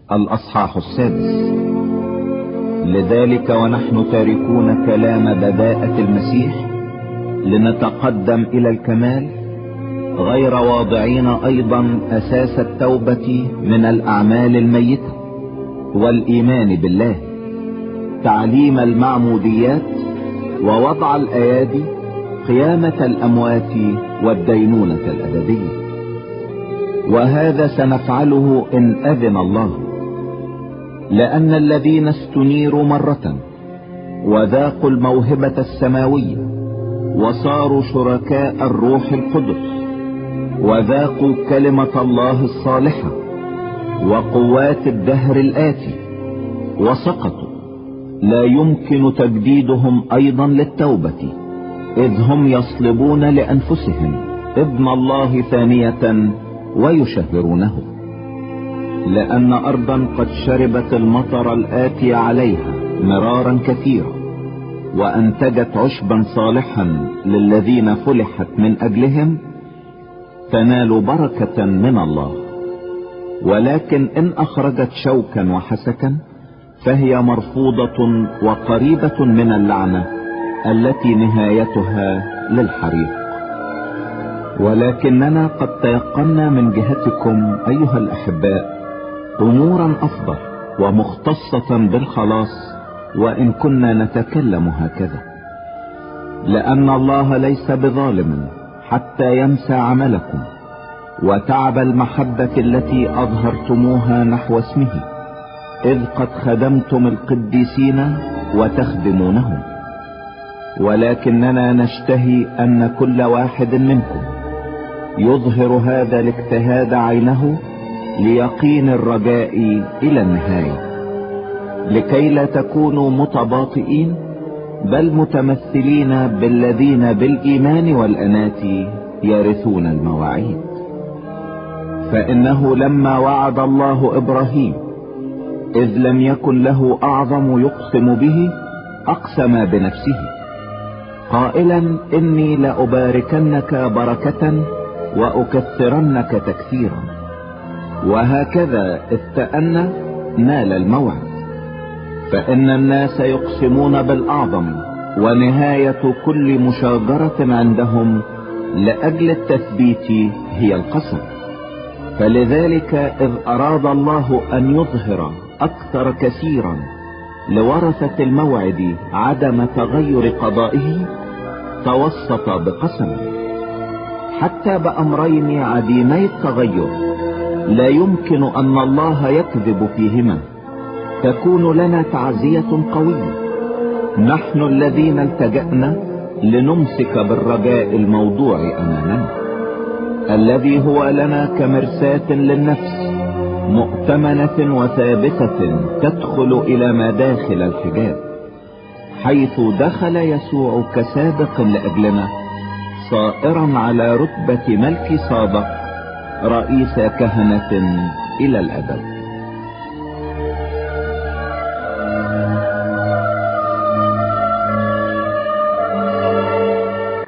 الأصحاح 6. لذلك ونحن تاركون كلام بداءة المسيح لنتقدم إلى الكمال، غير واضعين أيضا أساس التوبة من الأعمال الميتة والإيمان بالله، تعليم المعموديات ووضع الأيادي، قيامة الأموات والدينونة الأبدية. وهذا سنفعله إن أذن الله، لأن الذين استنيروا مرة وذاقوا الموهبة السماوية وصاروا شركاء الروح القدس وذاقوا كلمة الله الصالحة وقوات الدهر الآتي وسقطوا، لا يمكن تجديدهم أيضا للتوبة، إذ هم يصلبون لأنفسهم ابن الله ثانية ويشهرونه، لأن أرضا قد شربت المطر الآتي عليها مرارا كثيرا وأنتجت عشبا صالحا للذين فلحت من أجلهم، تنال بركة من الله. ولكن إن أخرجت شوكا وحسكا فهي مرفوضة وقريبة من اللعنة التي نهايتها للحريق. ولكننا قد تيقنا من جهتكم أيها الأحباء أمورا أفضل ومختصة بالخلاص، وإن كنا نتكلم هكذا، لأن الله ليس بظالم حتى ينسى عملكم وتعب المحبة التي أظهرتموها نحو اسمه، إذ قد خدمتم القديسين وتخدمونهم. ولكننا نشتهي أن كل واحد منكم يظهر هذا الاجتهاد عينه ليقين الرجاء إلى النهاية، لكي لا تكونوا متباطئين بل متمثلين بالذين بالإيمان والأنات يرثون المواعيد. فإنه لما وعد الله إبراهيم إذ لم يكن له أعظم يقسم به، أقسم بنفسه قائلا إني لأباركنك بركة وأكثرنك تكثيرا. وهكذا استأن نال الموعد. فإن الناس يقسمون بالأعظم، ونهاية كل مشاجرة عندهم لأجل التثبيت هي القسم. فلذلك إذ أراد الله أن يظهر أكثر كثيرا لورثة الموعد عدم تغير قضائه، توسط بقسم، حتى بأمرين عديمي التغير لا يمكن أن الله يكذب فيهما تكون لنا تعزية قوية، نحن الذين التجأنا لنمسك بالرجاء الموضوع أمامنا، الذي هو لنا كمرساة للنفس مؤتمنة وثابتة تدخل إلى مداخل الحجاب، حيث دخل يسوع كسابق لأجلنا، صائرا على رتبة ملك صادق رئيس كهنة إلى الأبد.